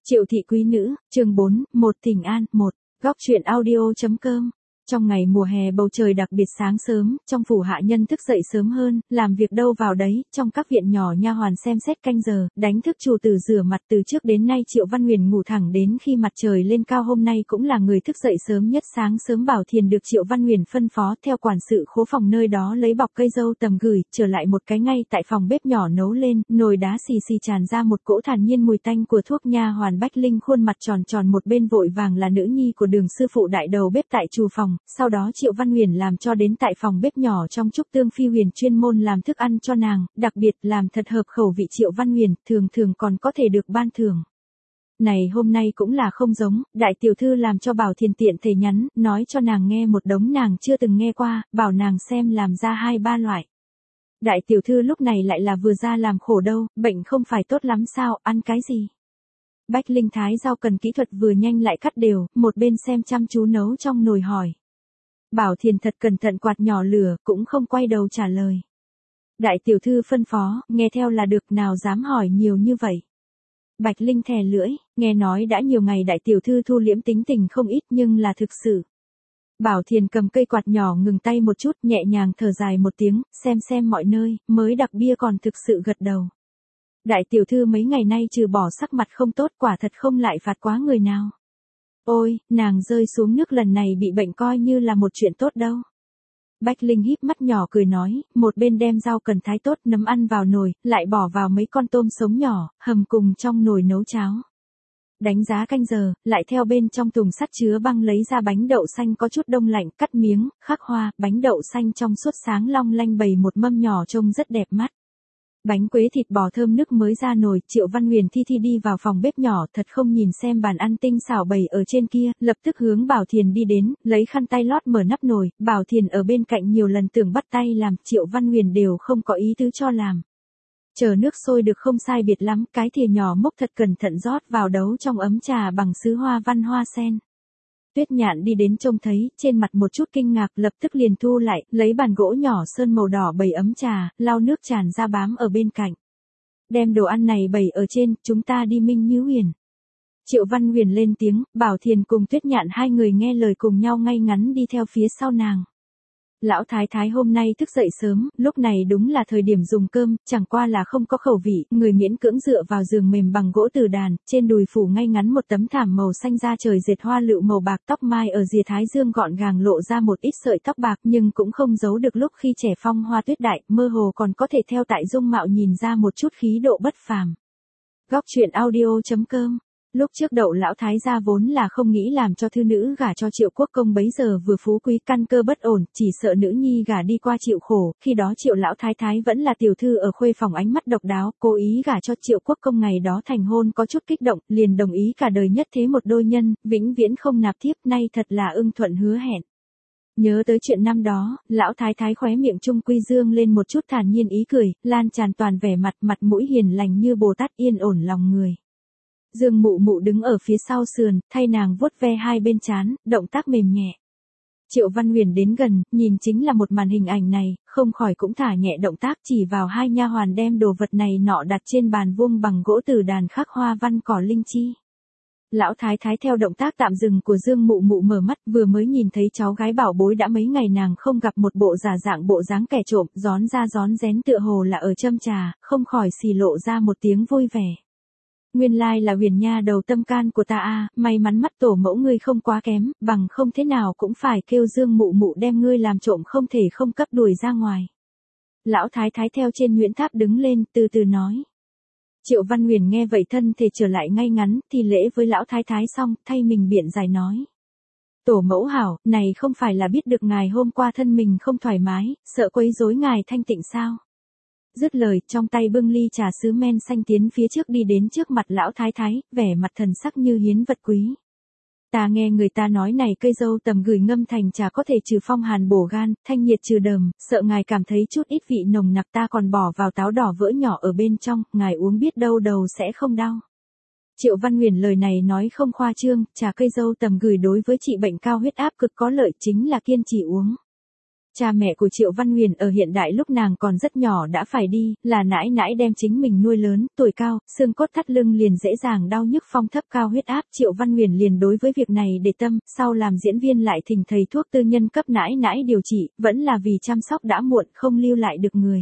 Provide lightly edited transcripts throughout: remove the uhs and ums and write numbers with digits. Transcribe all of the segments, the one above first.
Triệu thị quý nữ, chương 4, một tình an, một. Góc truyện audio.com. Trong ngày mùa hè bầu trời đặc biệt sáng sớm, trong phủ hạ nhân thức dậy sớm hơn, làm việc đâu vào đấy, trong các viện nhỏ nha hoàn xem xét canh giờ, đánh thức chủ tử rửa mặt. Từ trước đến nay Triệu Văn Huyền ngủ thẳng đến khi mặt trời lên cao, hôm nay cũng là người thức dậy sớm nhất. Sáng sớm Bảo Thiền được Triệu Văn Huyền phân phó theo quản sự khố phòng nơi đó lấy bọc cây dâu tầm gửi, trở lại một cái ngay tại phòng bếp nhỏ nấu lên, nồi đá xì xì tràn ra một cỗ thản nhiên mùi tanh của thuốc. Nha hoàn Bách Linh khuôn mặt tròn tròn một bên vội vàng là nữ nhi của Đường sư phụ đại đầu bếp tại trù phòng, sau đó Triệu Văn Huyền làm cho đến tại phòng bếp nhỏ trong Trúc Tương Phi Huyền chuyên môn làm thức ăn cho nàng, đặc biệt làm thật hợp khẩu vị Triệu Văn Huyền, thường thường còn có thể được ban thưởng. Này hôm nay cũng là không giống, đại tiểu thư làm cho Bảo Thiền tiện thể nhắn, nói cho nàng nghe một đống nàng chưa từng nghe qua, bảo nàng xem làm ra 2-3 loại. Đại tiểu thư lúc này lại là vừa ra làm khổ đâu, bệnh không phải tốt lắm sao, ăn cái gì? Bách Linh thái rau cần kỹ thuật vừa nhanh lại cắt đều, một bên xem chăm chú nấu trong nồi hỏi. Bảo Thiền thật cẩn thận quạt nhỏ lửa, cũng không quay đầu trả lời. Đại tiểu thư phân phó, nghe theo là được, nào dám hỏi nhiều như vậy. Bạch Linh thè lưỡi, nghe nói đã nhiều ngày đại tiểu thư thu liễm tính tình không ít nhưng là thực sự. Bảo Thiền cầm cây quạt nhỏ ngừng tay một chút, nhẹ nhàng thở dài một tiếng, xem mọi nơi, mới đặc bia còn thực sự gật đầu. Đại tiểu thư mấy ngày nay trừ bỏ sắc mặt không tốt, quả thật không lại phạt quá người nào. Ôi, nàng rơi xuống nước lần này bị bệnh coi như là một chuyện tốt đâu. Bách Linh híp mắt nhỏ cười nói, một bên đem rau cần thái tốt nấm ăn vào nồi, lại bỏ vào mấy con tôm sống nhỏ, hầm cùng trong nồi nấu cháo. Đánh giá canh giờ, lại theo bên trong thùng sắt chứa băng lấy ra bánh đậu xanh có chút đông lạnh, cắt miếng, khắc hoa, bánh đậu xanh trong suốt sáng long lanh bày một mâm nhỏ trông rất đẹp mắt. Bánh quế thịt bò thơm nước mới ra nồi, Triệu Văn Huyền thi đi vào phòng bếp nhỏ, thật không nhìn xem bàn ăn tinh xảo bày ở trên kia, lập tức hướng Bảo Thiền đi đến, lấy khăn tay lót mở nắp nồi. Bảo Thiền ở bên cạnh nhiều lần tưởng bắt tay làm, Triệu Văn Huyền đều không có ý tứ cho làm. Chờ nước sôi được không sai biệt lắm, cái thìa nhỏ múc thật cẩn thận rót vào đấu trong ấm trà bằng sứ hoa văn hoa sen. Tuyết Nhạn đi đến trông thấy, trên mặt một chút kinh ngạc, lập tức liền thu lại, lấy bàn gỗ nhỏ sơn màu đỏ bày ấm trà, lau nước tràn ra bám ở bên cạnh. Đem đồ ăn này bày ở trên, chúng ta đi Minh Nhứ Huyền. Triệu Văn Huyền lên tiếng, Bảo Thiền cùng Tuyết Nhạn hai người nghe lời cùng nhau ngay ngắn đi theo phía sau nàng. Lão thái thái hôm nay thức dậy sớm, lúc này đúng là thời điểm dùng cơm, chẳng qua là không có khẩu vị, người miễn cưỡng dựa vào giường mềm bằng gỗ từ đàn, trên đùi phủ ngay ngắn một tấm thảm màu xanh da trời dệt hoa lựu màu bạc, tóc mai ở rìa thái dương gọn gàng lộ ra một ít sợi tóc bạc nhưng cũng không giấu được lúc khi trẻ phong hoa tuyết đại, mơ hồ còn có thể theo tại dung mạo nhìn ra một chút khí độ bất phàm. Góc truyện audio.com. Lúc trước Đậu lão thái gia vốn là không nghĩ làm cho thư nữ gả cho Triệu Quốc công, bấy giờ vừa phú quý căn cơ bất ổn, chỉ sợ nữ nhi gả đi qua chịu khổ, khi đó Triệu lão thái thái vẫn là tiểu thư ở khuê phòng, ánh mắt độc đáo, cố ý gả cho Triệu Quốc công. Ngày đó thành hôn có chút kích động, liền đồng ý cả đời nhất thế một đôi nhân, vĩnh viễn không nạp thiếp, nay thật là ưng thuận hứa hẹn. Nhớ tới chuyện năm đó, lão thái thái khóe miệng trung quy dương lên một chút thản nhiên ý cười, lan tràn toàn vẻ mặt, mặt mũi hiền lành như Bồ Tát, yên ổn lòng người. Dương Mụ Mụ đứng ở phía sau sườn, thay nàng vuốt ve hai bên trán, động tác mềm nhẹ. Triệu Văn Huyền đến gần, nhìn chính là một màn hình ảnh này, không khỏi cũng thả nhẹ động tác, chỉ vào hai nha hoàn đem đồ vật này nọ đặt trên bàn vuông bằng gỗ từ đàn khắc hoa văn cỏ linh chi. Lão thái thái theo động tác tạm dừng của Dương Mụ Mụ mở mắt, vừa mới nhìn thấy cháu gái bảo bối đã mấy ngày nàng không gặp, một bộ giả dạng bộ dáng kẻ trộm, rón ra rón rén tựa hồ là ở châm trà, không khỏi xì lộ ra một tiếng vui vẻ. Nguyên lai là Huyền nha đầu tâm can của ta a, may mắn mắt tổ mẫu ngươi không quá kém, bằng không thế nào cũng phải kêu Dương Mụ Mụ đem ngươi làm trộm, không thể không cấp đuổi ra ngoài. Lão thái thái theo trên Nguyễn Tháp đứng lên, từ từ nói. Triệu Văn Huyền nghe vậy thân thể trở lại ngay ngắn, thì lễ với lão thái thái xong, thay mình biện giải nói. Tổ mẫu hảo, này không phải là biết được ngài hôm qua thân mình không thoải mái, sợ quấy rối ngài thanh tịnh sao? Dứt lời, trong tay bưng ly trà sứ men xanh tiến phía trước đi đến trước mặt lão thái thái, vẻ mặt thần sắc như hiến vật quý. Ta nghe người ta nói này cây dâu tầm gửi ngâm thành trà có thể trừ phong hàn bổ gan, thanh nhiệt trừ đờm, sợ ngài cảm thấy chút ít vị nồng nặc, ta còn bỏ vào táo đỏ vỡ nhỏ ở bên trong, ngài uống biết đâu đầu sẽ không đau. Triệu Văn Huyền lời này nói không khoa trương, trà cây dâu tầm gửi đối với trị bệnh cao huyết áp cực có lợi, chính là kiên trì uống. Cha mẹ của Triệu Văn Huyền ở hiện đại lúc nàng còn rất nhỏ đã phải đi, là nãi nãi đem chính mình nuôi lớn, tuổi cao, xương cốt thắt lưng liền dễ dàng đau nhức, phong thấp cao huyết áp, Triệu Văn Huyền liền đối với việc này để tâm, sau làm diễn viên lại thỉnh thầy thuốc tư nhân cấp nãi nãi điều trị, vẫn là vì chăm sóc đã muộn không lưu lại được người.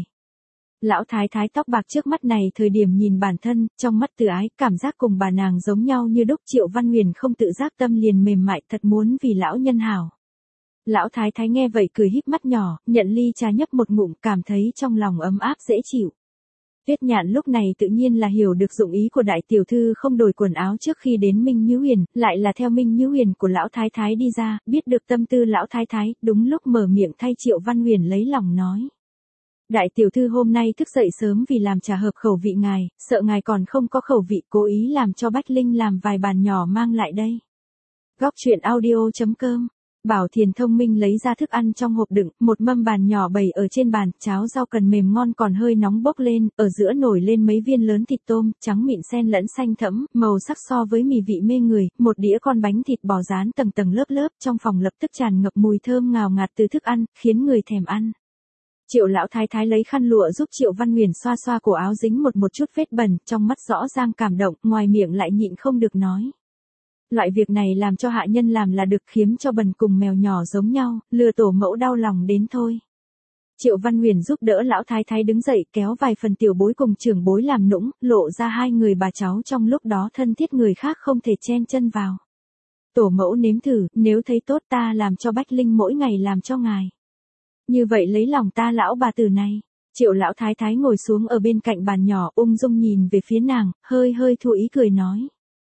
Lão thái thái tóc bạc trước mắt này thời điểm nhìn bản thân, trong mắt từ ái, cảm giác cùng bà nàng giống nhau như đúc, Triệu Văn Huyền không tự giác tâm liền mềm mại, thật muốn vì lão nhân hảo. Lão thái thái nghe vậy cười híp mắt nhỏ, nhận ly trà nhấp một ngụm, cảm thấy trong lòng ấm áp dễ chịu. Tuyết Nhạn lúc này tự nhiên là hiểu được dụng ý của đại tiểu thư không đổi quần áo trước khi đến Minh Nhữ Huyền, lại là theo Minh Nhữ Huyền của lão thái thái đi ra, biết được tâm tư lão thái thái, đúng lúc mở miệng thay Triệu Văn Huyền lấy lòng nói. Đại tiểu thư hôm nay thức dậy sớm vì làm trà hợp khẩu vị ngài, sợ ngài còn không có khẩu vị, cố ý làm cho Bách Linh làm vài bàn nhỏ mang lại đây. Góc truyện audio.com. Bảo Thiền thông minh lấy ra thức ăn trong hộp đựng, một mâm bàn nhỏ bày ở trên bàn, cháo rau cần mềm ngon còn hơi nóng bốc lên, ở giữa nổi lên mấy viên lớn thịt tôm, trắng mịn xen lẫn xanh thẫm, màu sắc so với mì vị mê người, một đĩa con bánh thịt bò rán tầng tầng lớp lớp, trong phòng lập tức tràn ngập mùi thơm ngào ngạt từ thức ăn, khiến người thèm ăn. Triệu lão thái thái lấy khăn lụa giúp Triệu Văn Huyền xoa xoa cổ áo dính một chút vết bẩn, trong mắt rõ ràng cảm động, ngoài miệng lại nhịn không được nói. Loại việc này làm cho hạ nhân làm là được, khiếm cho bần cùng mèo nhỏ giống nhau, lừa tổ mẫu đau lòng đến thôi. Triệu Văn Huyền giúp đỡ lão thái thái đứng dậy, kéo vài phần tiểu bối cùng trưởng bối làm nũng, lộ ra hai người bà cháu trong lúc đó thân thiết người khác không thể chen chân vào. Tổ mẫu nếm thử, nếu thấy tốt ta làm cho Bách Linh mỗi ngày làm cho ngài. Như vậy lấy lòng ta lão bà tử này. Triệu lão thái thái ngồi xuống ở bên cạnh bàn nhỏ, ung dung nhìn về phía nàng, hơi hơi thu ý cười nói.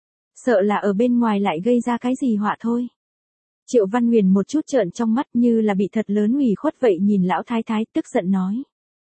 Sợ là ở bên ngoài lại gây ra cái gì họa thôi. Triệu Văn Huyền một chút trợn trong mắt như là bị thật lớn ủy khuất vậy nhìn lão thái thái, tức giận nói.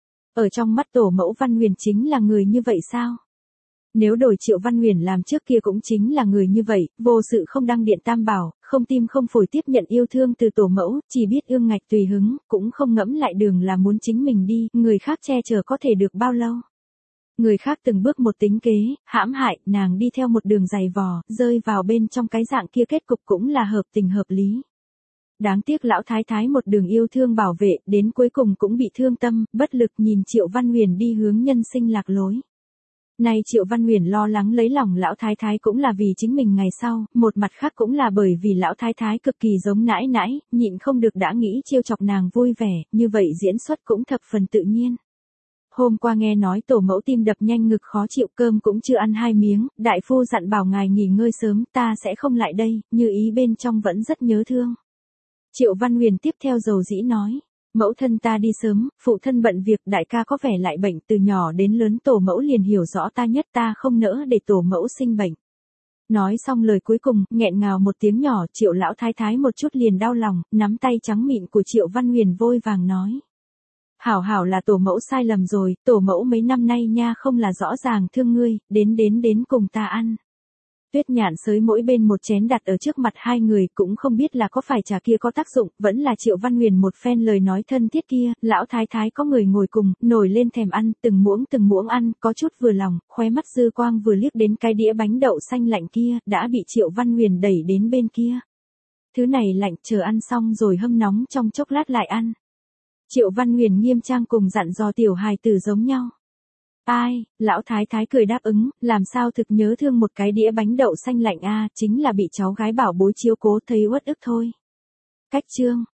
Ở trong mắt tổ mẫu Văn Huyền chính là người như vậy sao? Nếu đổi Triệu Văn Huyền làm trước kia cũng chính là người như vậy, vô sự không đăng điện tam bảo, không tim không phổi tiếp nhận yêu thương từ tổ mẫu, chỉ biết ương ngạch tùy hứng, cũng không ngẫm lại đường là muốn chính mình đi, người khác che chở có thể được bao lâu. Người khác từng bước một tính kế, hãm hại, nàng đi theo một đường dày vò, rơi vào bên trong cái dạng kia kết cục cũng là hợp tình hợp lý. Đáng tiếc lão thái thái một đường yêu thương bảo vệ, đến cuối cùng cũng bị thương tâm, bất lực nhìn Triệu Văn Huyền đi hướng nhân sinh lạc lối. Nay Triệu Văn Huyền lo lắng lấy lòng lão thái thái cũng là vì chính mình ngày sau, một mặt khác cũng là bởi vì lão thái thái cực kỳ giống nãi nãi, nhịn không được đã nghĩ trêu chọc nàng vui vẻ, như vậy diễn xuất cũng thập phần tự nhiên. Hôm qua nghe nói tổ mẫu tim đập nhanh ngực khó chịu, cơm cũng chưa ăn 2 miếng, đại phu dặn bảo ngài nghỉ ngơi sớm, ta sẽ không lại đây, như ý bên trong vẫn rất nhớ thương. Triệu Văn Huyền tiếp theo dầu dĩ nói. Mẫu thân ta đi sớm, phụ thân bận việc, đại ca có vẻ lại bệnh, từ nhỏ đến lớn tổ mẫu liền hiểu rõ ta nhất, ta không nỡ để tổ mẫu sinh bệnh. Nói xong lời cuối cùng, nghẹn ngào một tiếng nhỏ, Triệu lão thái thái một chút liền đau lòng, nắm tay trắng mịn của Triệu Văn Huyền vội vàng nói. Hảo hảo là tổ mẫu sai lầm rồi, tổ mẫu mấy năm nay nha không là rõ ràng thương ngươi, đến cùng ta ăn. Tuyết Nhạn xới mỗi bên một chén đặt ở trước mặt hai người, cũng không biết là có phải trà kia có tác dụng, vẫn là Triệu Văn Huyền một phen lời nói thân thiết kia, lão thái thái có người ngồi cùng, nổi lên thèm ăn, từng muỗng ăn, có chút vừa lòng, khóe mắt dư quang vừa liếc đến cái đĩa bánh đậu xanh lạnh kia, đã bị Triệu Văn Huyền đẩy đến bên kia. Thứ này lạnh, chờ ăn xong rồi hâm nóng trong chốc lát lại ăn. Triệu Văn Huyền nghiêm trang cùng dặn dò tiểu hài tử giống nhau. Ai, lão thái thái cười đáp ứng, làm sao thực nhớ thương một cái đĩa bánh đậu xanh lạnh a, chính là bị cháu gái bảo bối chiếu cố thấy uất ức thôi. Cách chương